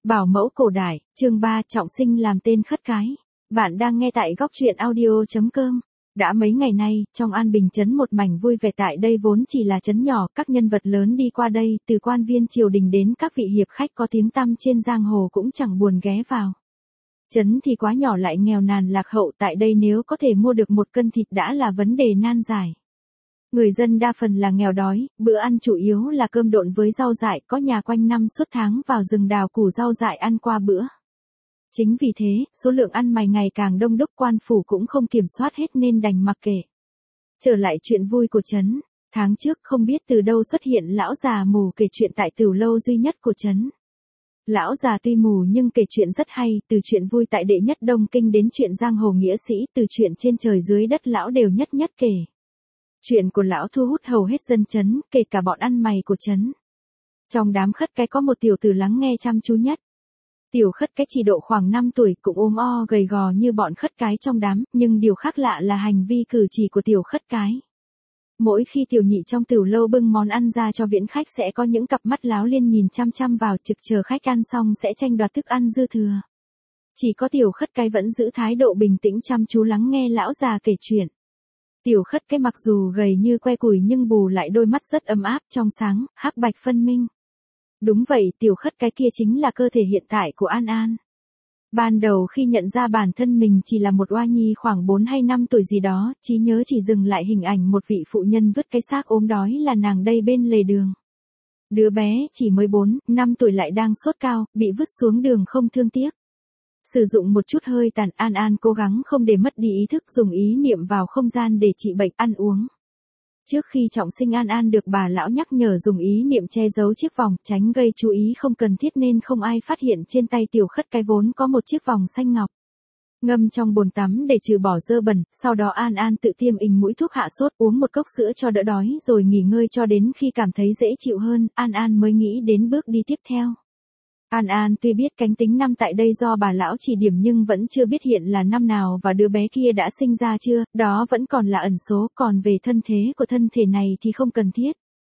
Bảo mẫu cổ đại, chương 3 trọng sinh làm tên khất cái. Bạn đang nghe tại góc truyện audio.com. Đã mấy ngày nay, trong An Bình trấn một mảnh vui vẻ tại đây vốn chỉ là trấn nhỏ, các nhân vật lớn đi qua đây, từ quan viên triều đình đến các vị hiệp khách có tiếng tăm trên giang hồ cũng chẳng buồn ghé vào. Trấn thì quá nhỏ lại nghèo nàn lạc hậu, tại đây nếu có thể mua được một cân thịt đã là vấn đề nan giải. Người dân đa phần là nghèo đói, bữa ăn chủ yếu là cơm độn với rau dại, có nhà quanh năm suốt tháng vào rừng đào củ rau dại ăn qua bữa. Chính vì thế, số lượng ăn mày ngày càng đông đúc, quan phủ cũng không kiểm soát hết nên đành mặc kệ. Trở lại chuyện vui của trấn, tháng trước không biết từ đâu xuất hiện lão già mù kể chuyện tại tửu lâu duy nhất của trấn. Lão già tuy mù nhưng kể chuyện rất hay, từ chuyện vui tại đệ nhất Đông Kinh đến chuyện giang hồ nghĩa sĩ, từ chuyện trên trời dưới đất lão đều nhất nhất kể. Chuyện của lão thu hút hầu hết dân trấn, kể cả bọn ăn mày của trấn. Trong đám khất cái có một tiểu tử lắng nghe chăm chú nhất. Tiểu khất cái chỉ độ khoảng 5 tuổi, cũng ốm o gầy gò như bọn khất cái trong đám, nhưng điều khác lạ là hành vi cử chỉ của tiểu khất cái. Mỗi khi tiểu nhị trong tửu lâu bưng món ăn ra cho viễn khách sẽ có những cặp mắt láo liên nhìn chăm chăm vào, trực chờ khách ăn xong sẽ tranh đoạt thức ăn dư thừa. Chỉ có tiểu khất cái vẫn giữ thái độ bình tĩnh chăm chú lắng nghe lão già kể chuyện. Tiểu khất cái mặc dù gầy như que củi nhưng bù lại đôi mắt rất ấm áp, trong sáng, hắc bạch phân minh. Đúng vậy, tiểu khất cái kia chính là cơ thể hiện tại của An An. Ban đầu khi nhận ra bản thân mình chỉ là một oa nhi khoảng 4 hay 5 tuổi gì đó, trí nhớ chỉ dừng lại hình ảnh một vị phụ nhân vứt cái xác ốm đói là nàng đây bên lề đường. Đứa bé chỉ mới 4, 5 tuổi lại đang sốt cao, bị vứt xuống đường không thương tiếc. Sử dụng một chút hơi tàn, An An cố gắng không để mất đi ý thức, dùng ý niệm vào không gian để trị bệnh, ăn uống. Trước khi trọng sinh An An được bà lão nhắc nhở dùng ý niệm che giấu chiếc vòng, tránh gây chú ý không cần thiết nên không ai phát hiện trên tay tiểu khất cái vốn có một chiếc vòng xanh ngọc. Ngâm trong bồn tắm để trừ bỏ dơ bẩn, sau đó An An tự tiêm ình mũi thuốc hạ sốt, uống một cốc sữa cho đỡ đói rồi nghỉ ngơi cho đến khi cảm thấy dễ chịu hơn, An An mới nghĩ đến bước đi tiếp theo. An An tuy biết cánh tính năm tại đây do bà lão chỉ điểm nhưng vẫn chưa biết hiện là năm nào và đứa bé kia đã sinh ra chưa, đó vẫn còn là ẩn số, còn về thân thế của thân thể này thì không cần thiết.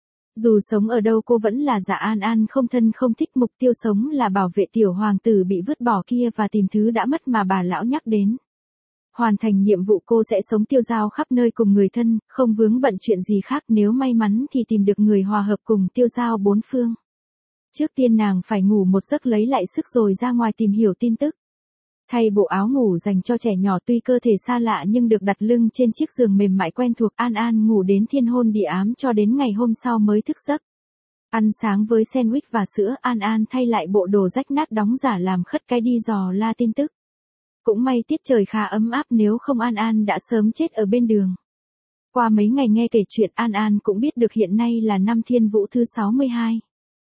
Dù sống ở đâu cô vẫn là giả An An không thân không thích, mục tiêu sống là bảo vệ tiểu hoàng tử bị vứt bỏ kia và tìm thứ đã mất mà bà lão nhắc đến. Hoàn thành nhiệm vụ cô sẽ sống tiêu dao khắp nơi cùng người thân, không vướng bận chuyện gì khác, nếu may mắn thì tìm được người hòa hợp cùng tiêu dao bốn phương. Trước tiên nàng phải ngủ một giấc lấy lại sức rồi ra ngoài tìm hiểu tin tức. Thay bộ áo ngủ dành cho trẻ nhỏ, tuy cơ thể xa lạ nhưng được đặt lưng trên chiếc giường mềm mại quen thuộc, An An ngủ đến thiên hôn địa ám cho đến ngày hôm sau mới thức giấc. Ăn sáng với sandwich và sữa, An An thay lại bộ đồ rách nát đóng giả làm khất cái đi dò la tin tức. Cũng may tiết trời khá ấm áp, nếu không An An đã sớm chết ở bên đường. Qua mấy ngày nghe kể chuyện, An An cũng biết được hiện nay là năm Thiên Vũ thứ 62.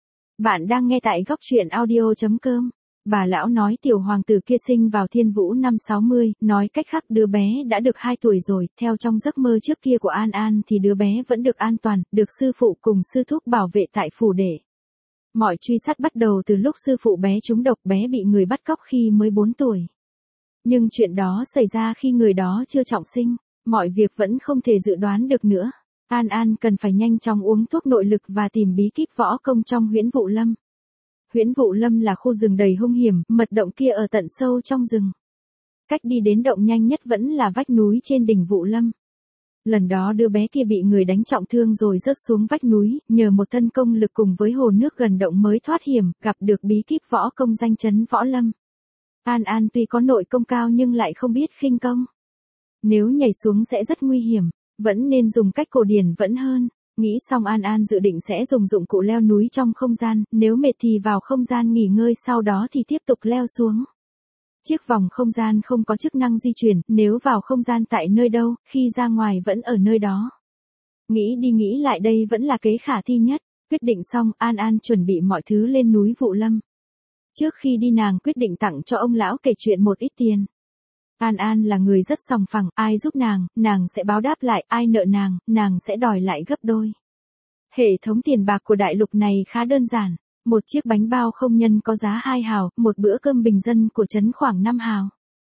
Bạn đang nghe tại góc truyện audio.com. Bà lão nói tiểu hoàng tử kia sinh vào Thiên Vũ năm 60, nói cách khác đứa bé đã được 2 tuổi rồi, theo trong giấc mơ trước kia của An An thì đứa bé vẫn được an toàn, được sư phụ cùng sư thúc bảo vệ tại phủ để. Mọi truy sát bắt đầu từ lúc sư phụ bé trúng độc, bé bị người bắt cóc khi mới 4 tuổi. Nhưng chuyện đó xảy ra khi người đó chưa trọng sinh, mọi việc vẫn không thể dự đoán được nữa. An An cần phải nhanh chóng uống thuốc nội lực và tìm bí kíp võ công trong Huyễn Vụ Lâm. Huyễn Vụ Lâm là khu rừng đầy hung hiểm, mật động kia ở tận sâu trong rừng. Cách đi đến động nhanh nhất vẫn là vách núi trên đỉnh Vụ Lâm. Lần đó đứa bé kia bị người đánh trọng thương rồi rớt xuống vách núi, nhờ một thân công lực cùng với hồ nước gần động mới thoát hiểm, gặp được bí kíp võ công danh chấn Võ Lâm. An An tuy có nội công cao nhưng lại không biết khinh công. Nếu nhảy xuống sẽ rất nguy hiểm. Vẫn nên dùng cách cổ điển vẫn hơn. Nghĩ xong An An dự định sẽ dùng dụng cụ leo núi trong không gian, nếu mệt thì vào không gian nghỉ ngơi, sau đó thì tiếp tục leo xuống. Chiếc vòng không gian không có chức năng di chuyển, nếu vào không gian tại nơi đâu, khi ra ngoài vẫn ở nơi đó. Nghĩ đi nghĩ lại đây vẫn là kế khả thi nhất. Quyết định xong, An An chuẩn bị mọi thứ lên núi Vụ Lâm. Trước khi đi nàng quyết định tặng cho ông lão kể chuyện một ít tiền. An An là người rất sòng phẳng, ai giúp nàng sẽ báo đáp lại, ai nợ nàng sẽ đòi lại gấp đôi. Hệ thống tiền bạc của đại lục này khá đơn giản. Một chiếc bánh bao không nhân có giá 2 hào, một bữa cơm bình dân của trấn khoảng 5 hào.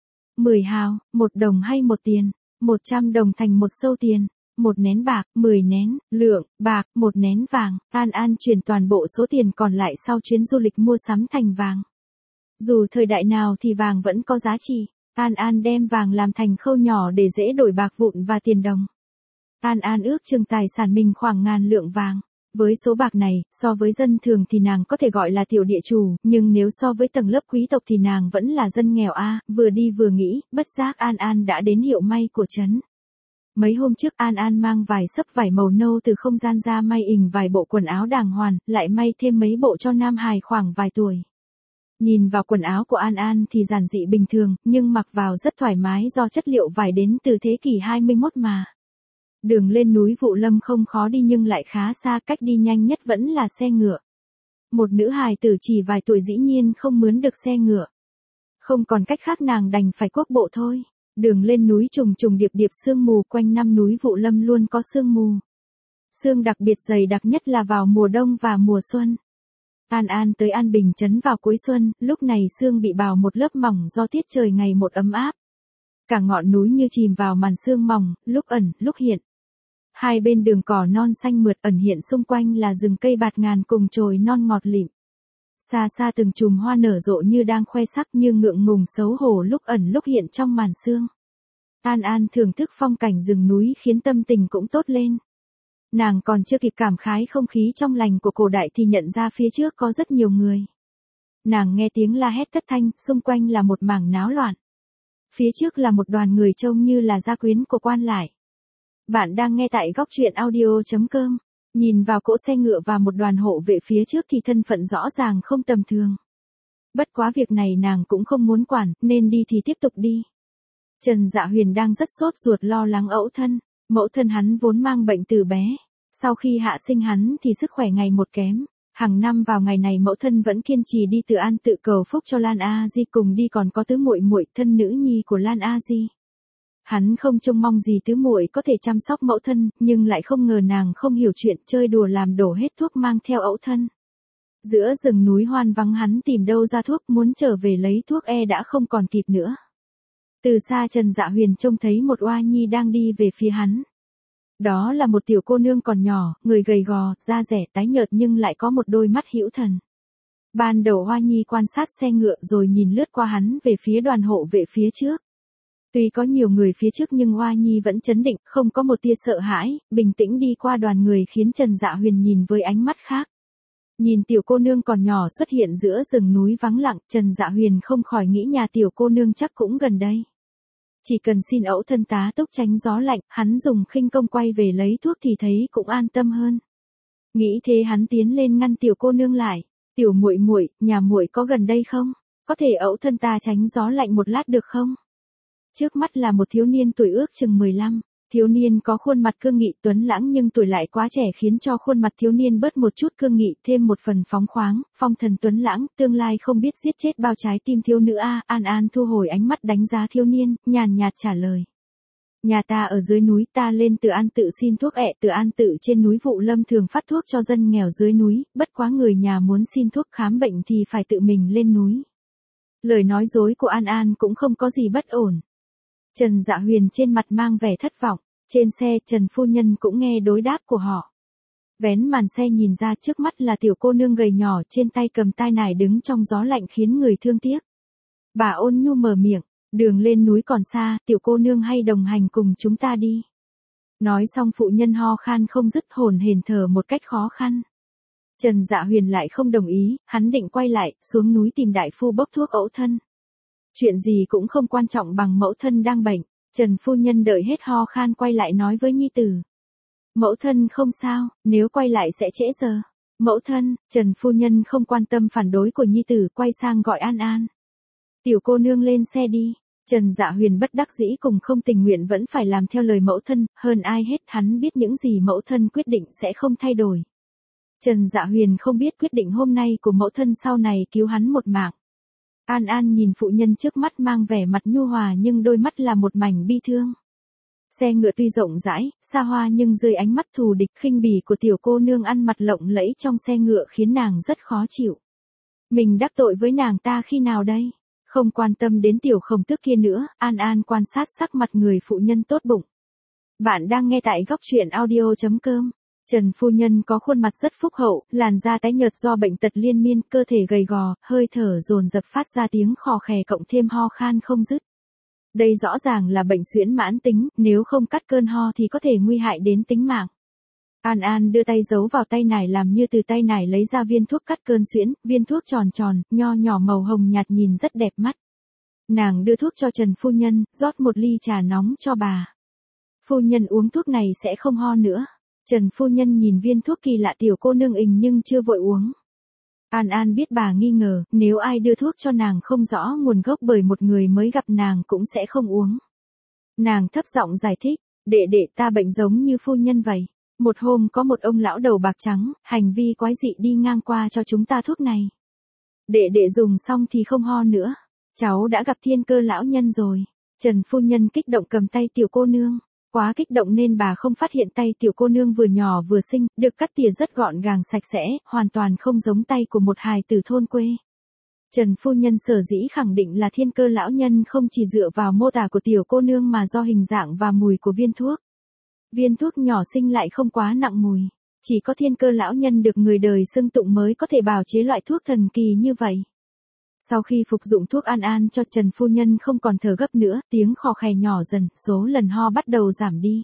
10 hào, 1 đồng hay 1 tiền, 100 đồng thành 1 xâu tiền, 1 nén bạc, 10 nén, lượng, bạc, 1 nén vàng. An An chuyển toàn bộ số tiền còn lại sau chuyến du lịch mua sắm thành vàng. Dù thời đại nào thì vàng vẫn có giá trị. An An đem vàng làm thành khâu nhỏ để dễ đổi bạc vụn và tiền đồng. An An ước chừng tài sản mình khoảng ngàn lượng vàng. Với số bạc này, so với dân thường thì nàng có thể gọi là tiểu địa chủ, nhưng nếu so với tầng lớp quý tộc thì nàng vẫn là dân nghèo a. Vừa đi vừa nghĩ, bất giác An An đã đến hiệu may của trấn. Mấy hôm trước An An mang vài xấp vải màu nâu từ không gian ra may ình vài bộ quần áo đàng hoàng, lại may thêm mấy bộ cho nam hài khoảng vài tuổi. Nhìn vào quần áo của An An thì giản dị bình thường, nhưng mặc vào rất thoải mái do chất liệu vải đến từ thế kỷ 21 mà. Đường lên núi Vụ Lâm không khó đi nhưng lại khá xa, cách đi nhanh nhất vẫn là xe ngựa. Một nữ hài tử chỉ vài tuổi dĩ nhiên không mướn được xe ngựa. Không còn cách khác nàng đành phải cuốc bộ thôi. Đường lên núi trùng trùng điệp điệp sương mù, quanh năm núi Vụ Lâm luôn có sương mù. Sương đặc biệt dày đặc nhất là vào mùa đông và mùa xuân. An An tới An Bình trấn vào cuối xuân, lúc này sương bị bào một lớp mỏng do tiết trời ngày một ấm áp. Cả ngọn núi như chìm vào màn sương mỏng, lúc ẩn, lúc hiện. Hai bên đường cỏ non xanh mượt, ẩn hiện xung quanh là rừng cây bạt ngàn cùng chồi non ngọt lịm. Xa xa từng chùm hoa nở rộ như đang khoe sắc, như ngượng ngùng xấu hổ lúc ẩn lúc hiện trong màn sương. An An thưởng thức phong cảnh rừng núi khiến tâm tình cũng tốt lên. Nàng còn chưa kịp cảm khái không khí trong lành của cổ đại thì nhận ra phía trước có rất nhiều người. Nàng nghe tiếng la hét thất thanh, xung quanh là một mảng náo loạn. Phía trước là một đoàn người trông như là gia quyến của quan lại. Bạn đang nghe tại góc truyện audio.com. Nhìn vào cỗ xe ngựa và một đoàn hộ vệ phía trước thì thân phận rõ ràng không tầm thường. Bất quá việc này nàng cũng không muốn quản, nên đi thì tiếp tục đi. Trần Dạ Huyền đang rất sốt ruột lo lắng ẩu thân. Mẫu thân hắn vốn mang bệnh từ bé. Sau khi hạ sinh hắn thì sức khỏe ngày một kém. Hàng năm vào ngày này mẫu thân vẫn kiên trì đi Từ An tự cầu phúc cho Lan A Di, cùng đi còn có tứ muội muội thân nữ nhi của Lan A Di. Hắn không trông mong gì tứ muội có thể chăm sóc mẫu thân, nhưng lại không ngờ nàng không hiểu chuyện, chơi đùa làm đổ hết thuốc mang theo ẩu thân. Giữa rừng núi hoang vắng hắn tìm đâu ra thuốc, muốn trở về lấy thuốc đã không còn kịp nữa. Từ xa Trần Dạ Huyền trông thấy một oa nhi đang đi về phía hắn. Đó là một tiểu cô nương còn nhỏ, người gầy gò, da rẻ tái nhợt nhưng lại có một đôi mắt hữu thần. Ban đầu oa nhi quan sát xe ngựa rồi nhìn lướt qua hắn về phía đoàn hộ vệ phía trước. Tuy có nhiều người phía trước nhưng Hoa Nhi vẫn trấn định, không có một tia sợ hãi, bình tĩnh đi qua đoàn người khiến Trần Dạ Huyền nhìn với ánh mắt khác. Nhìn tiểu cô nương còn nhỏ xuất hiện giữa rừng núi vắng lặng, Trần Dạ Huyền không khỏi nghĩ nhà tiểu cô nương chắc cũng gần đây. Chỉ cần xin ẩu thân tá túc tránh gió lạnh, hắn dùng khinh công quay về lấy thuốc thì thấy cũng an tâm hơn. Nghĩ thế hắn tiến lên ngăn tiểu cô nương lại. Tiểu muội muội, nhà muội có gần đây không? Có thể ẩu thân ta tránh gió lạnh một lát được không? Trước mắt là một thiếu niên tuổi ước chừng 15, thiếu niên có khuôn mặt cương nghị tuấn lãng nhưng tuổi lại quá trẻ khiến cho khuôn mặt thiếu niên bớt một chút cương nghị, thêm một phần phóng khoáng, phong thần tuấn lãng, tương lai không biết giết chết bao trái tim thiếu nữ a. An An thu hồi ánh mắt đánh giá thiếu niên, nhàn nhạt trả lời. Nhà ta ở dưới núi, ta lên Từ An tự xin thuốc Từ An tự trên núi Vụ Lâm thường phát thuốc cho dân nghèo dưới núi, bất quá người nhà muốn xin thuốc khám bệnh thì phải tự mình lên núi. Lời nói dối của An An cũng không có gì bất ổn. Trần Dạ Huyền trên mặt mang vẻ thất vọng, trên xe Trần phu nhân cũng nghe đối đáp của họ. Vén màn xe nhìn ra trước mắt là tiểu cô nương gầy nhỏ trên tay cầm tai nải đứng trong gió lạnh khiến người thương tiếc. Bà ôn nhu mở miệng, đường lên núi còn xa, tiểu cô nương hay đồng hành cùng chúng ta đi. Nói xong phụ nhân ho khan không dứt, hồn hển thở một cách khó khăn. Trần Dạ Huyền lại không đồng ý, hắn định quay lại, xuống núi tìm đại phu bốc thuốc ẩu thân. Chuyện gì cũng không quan trọng bằng mẫu thân đang bệnh. Trần phu nhân đợi hết ho khan quay lại nói với nhi tử. Mẫu thân không sao, nếu quay lại sẽ trễ giờ. Mẫu thân, Trần phu nhân không quan tâm phản đối của nhi tử, quay sang gọi An An. Tiểu cô nương lên xe đi. Trần Dạ Huyền bất đắc dĩ cùng không tình nguyện vẫn phải làm theo lời mẫu thân, hơn ai hết hắn biết những gì mẫu thân quyết định sẽ không thay đổi. Trần Dạ Huyền không biết quyết định hôm nay của mẫu thân sau này cứu hắn một mạng. An An nhìn phụ nhân trước mắt mang vẻ mặt nhu hòa nhưng đôi mắt là một mảnh bi thương. Xe ngựa tuy rộng rãi, xa hoa nhưng dưới ánh mắt thù địch khinh bỉ của tiểu cô nương ăn mặc lộng lẫy trong xe ngựa khiến nàng rất khó chịu. Mình đắc tội với nàng ta khi nào đây? Không quan tâm đến tiểu khổng tước kia nữa, An An quan sát sắc mặt người phụ nhân tốt bụng. Bạn đang nghe tại góc truyện audio.com. Trần phu nhân có khuôn mặt rất phúc hậu, làn da tái nhợt do bệnh tật liên miên, cơ thể gầy gò, hơi thở dồn dập phát ra tiếng khò khè cộng thêm ho khan không dứt. Đây rõ ràng là bệnh suyễn mãn tính, nếu không cắt cơn ho thì có thể nguy hại đến tính mạng. An An đưa tay giấu vào tay nải làm như từ tay nải lấy ra viên thuốc cắt cơn suyễn, viên thuốc tròn tròn, nho nhỏ màu hồng nhạt nhìn rất đẹp mắt. Nàng đưa thuốc cho Trần phu nhân, rót một ly trà nóng cho bà. Phu nhân uống thuốc này sẽ không ho nữa. Trần phu nhân nhìn viên thuốc kỳ lạ tiểu cô nương ình nhưng chưa vội uống. An An biết bà nghi ngờ, nếu ai đưa thuốc cho nàng không rõ nguồn gốc bởi một người mới gặp nàng cũng sẽ không uống. Nàng thấp giọng giải thích, đệ ta bệnh giống như phu nhân vậy. Một hôm có một ông lão đầu bạc trắng, hành vi quái dị đi ngang qua cho chúng ta thuốc này. Đệ dùng xong thì không ho nữa. Cháu đã gặp thiên cơ lão nhân rồi. Trần phu nhân kích động cầm tay tiểu cô nương. Quá kích động nên bà không phát hiện tay tiểu cô nương vừa nhỏ vừa xinh, được cắt tỉa rất gọn gàng sạch sẽ, hoàn toàn không giống tay của một hài tử thôn quê. Trần phu nhân sở dĩ khẳng định là thiên cơ lão nhân không chỉ dựa vào mô tả của tiểu cô nương mà do hình dạng và mùi của viên thuốc. Viên thuốc nhỏ xinh lại không quá nặng mùi. Chỉ có thiên cơ lão nhân được người đời xưng tụng mới có thể bào chế loại thuốc thần kỳ như vậy. Sau khi phục dụng thuốc An An cho Trần phu nhân không còn thở gấp nữa, tiếng khò khè nhỏ dần, số lần ho bắt đầu giảm đi.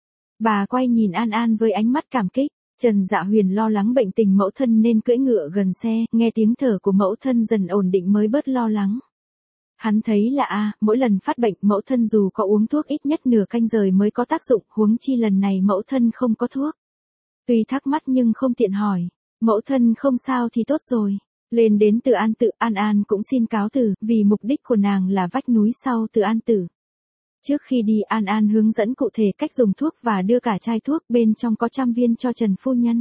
Bà quay nhìn An An với ánh mắt cảm kích. Trần Dạ Huyền lo lắng bệnh tình mẫu thân nên cưỡi ngựa gần xe, nghe tiếng thở của mẫu thân dần ổn định mới bớt lo lắng. Hắn thấy là mỗi lần phát bệnh mẫu thân dù có uống thuốc ít nhất nửa canh giờ mới có tác dụng, huống chi lần này mẫu thân không có thuốc. Tuy thắc mắc nhưng không tiện hỏi, mẫu thân không sao thì tốt rồi. Lên đến Từ An Tự, An An cũng xin cáo từ, vì mục đích của nàng là vách núi sau Từ An Tử. Trước khi đi An An hướng dẫn cụ thể cách dùng thuốc và đưa cả chai thuốc bên trong có 100 viên cho Trần phu nhân.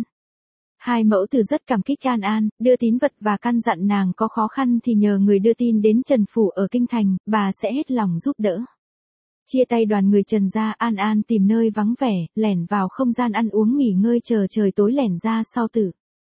Hai mẫu tử rất cảm kích An An, đưa tín vật và căn dặn nàng có khó khăn thì nhờ người đưa tin đến Trần Phủ ở Kinh Thành, bà sẽ hết lòng giúp đỡ. Chia tay đoàn người Trần ra, An An tìm nơi vắng vẻ, lẻn vào không gian ăn uống nghỉ ngơi chờ trời tối lẻn ra sau tử.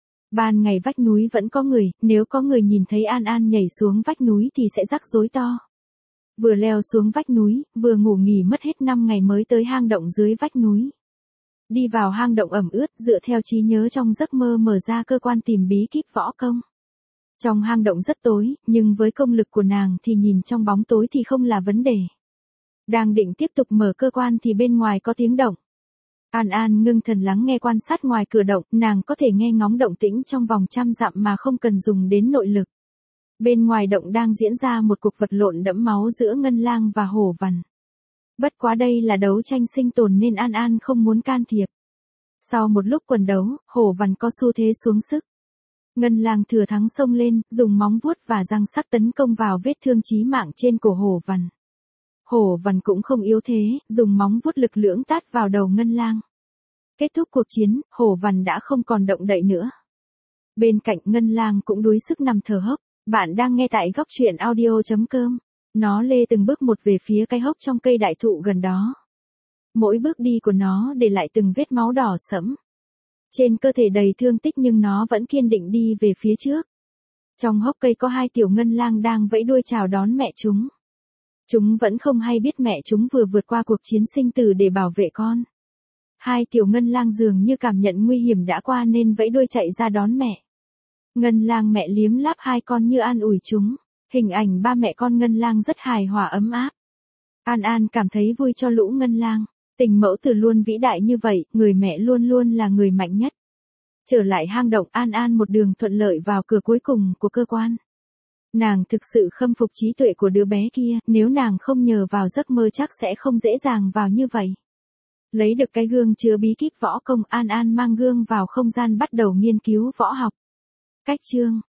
Ban ngày vách núi vẫn có người, nếu có người nhìn thấy An An nhảy xuống vách núi thì sẽ rắc rối to. Vừa leo xuống vách núi, vừa ngủ nghỉ mất hết 5 ngày mới tới hang động dưới vách núi. Đi vào hang động ẩm ướt, dựa theo trí nhớ trong giấc mơ mở ra cơ quan tìm bí kíp võ công. Trong hang động rất tối, nhưng với công lực của nàng thì nhìn trong bóng tối thì không là vấn đề. Đang định tiếp tục mở cơ quan thì bên ngoài có tiếng động. An An ngưng thần lắng nghe quan sát ngoài cửa động, nàng có thể nghe ngóng động tĩnh trong vòng 100 dặm mà không cần dùng đến nội lực. Bên ngoài động đang diễn ra một cuộc vật lộn đẫm máu giữa Ngân Lang và Hổ Vằn. Bất quá đây là đấu tranh sinh tồn nên An An không muốn can thiệp. Sau một lúc quần đấu, Hổ Vằn có xu thế xuống sức. Ngân Lang thừa thắng xông lên, dùng móng vuốt và răng sắc tấn công vào vết thương chí mạng trên cổ Hổ Vằn. Hổ Vằn cũng không yếu thế, dùng móng vuốt lực lưỡng tát vào đầu Ngân Lang. Kết thúc cuộc chiến, Hổ Vằn đã không còn động đậy nữa. Bên cạnh Ngân Lang cũng đuối sức nằm thở hốc. Bạn đang nghe tại góc truyện audio.com. Nó lê từng bước một về phía cái hốc trong cây đại thụ gần đó. Mỗi bước đi của nó để lại từng vết máu đỏ sẫm. Trên cơ thể đầy thương tích nhưng nó vẫn kiên định đi về phía trước. Trong hốc cây có 2 tiểu Ngân Lang đang vẫy đuôi chào đón mẹ chúng. Chúng vẫn không hay biết mẹ chúng vừa vượt qua cuộc chiến sinh tử để bảo vệ con. 2 tiểu Ngân Lang dường như cảm nhận nguy hiểm đã qua nên vẫy đuôi chạy ra đón mẹ. Ngân Lang mẹ liếm láp 2 con như an ủi chúng. Hình ảnh ba mẹ con Ngân Lang rất hài hòa ấm áp. An An cảm thấy vui cho lũ Ngân Lang. Tình mẫu tử luôn vĩ đại như vậy, người mẹ luôn luôn là người mạnh nhất. Trở lại hang động, An An một đường thuận lợi vào cửa cuối cùng của cơ quan. Nàng thực sự khâm phục trí tuệ của đứa bé kia, nếu nàng không nhờ vào giấc mơ chắc sẽ không dễ dàng vào như vậy. Lấy được cái gương chứa bí kíp võ công, An An mang gương vào không gian bắt đầu nghiên cứu võ học. Cách chương